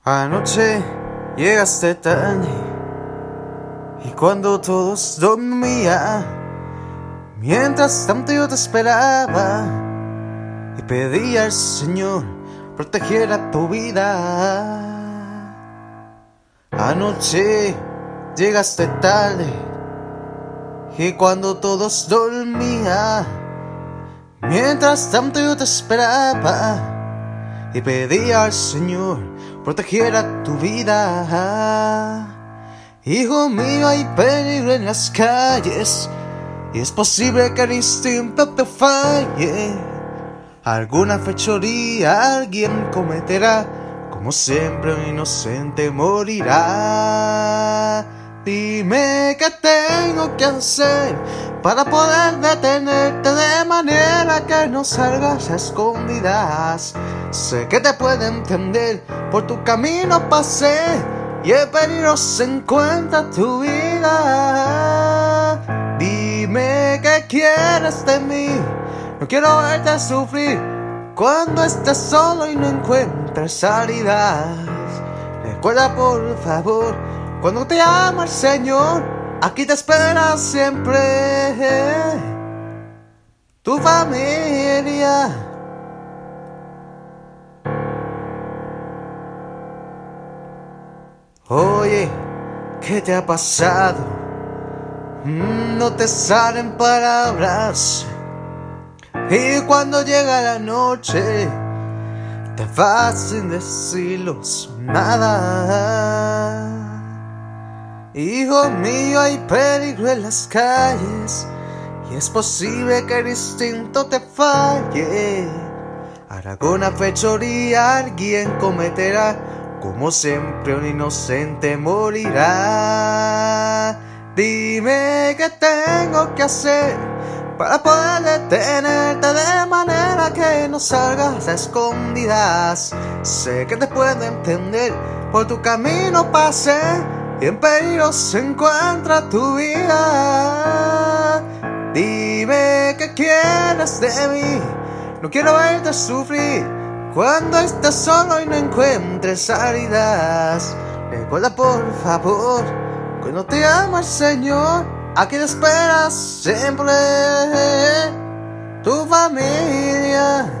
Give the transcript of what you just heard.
Anoche llegaste tarde y cuando todos dormían, mientras tanto yo te esperaba y pedía al Señor protegiera tu vida. Anoche llegaste tarde y cuando todos dormían, mientras tanto yo te esperaba y pedía al Señor protegiera tu vida. Hijo mío, hay peligro en las calles y es posible que el instinto te falle. Alguna fechoría alguien cometerá, como siempre un inocente morirá. Dime qué tengo que hacer para poder detenerte de manera que no salgas a escondidas. Sé que te puedo entender, por tu camino pasé y en peligro se encuentra tu vida. Dime qué quieres de mí, no quiero verte sufrir cuando estés solo y no encuentres salidas. Recuerda por favor, cuando te ama el Señor, aquí te espera siempre tu familia. Oye, ¿qué te ha pasado? No te salen palabras y cuando llega la noche te vas sin decirlos nada. Hijo mío, hay peligro en las calles y es posible que el instinto te falle. Alguna fechoría alguien cometerá, como siempre un inocente morirá. Dime qué tengo que hacer para poder detenerte de manera que no salgas a escondidas. Sé que te puedo entender, por tu camino pasé y en peligro se encuentra tu vida. Dime qué quieres de mí, no quiero verte sufrir cuando estés solo y no encuentres salidas. Recuerda por favor, cuando te ama el Señor, aquí te espera siempre tu familia.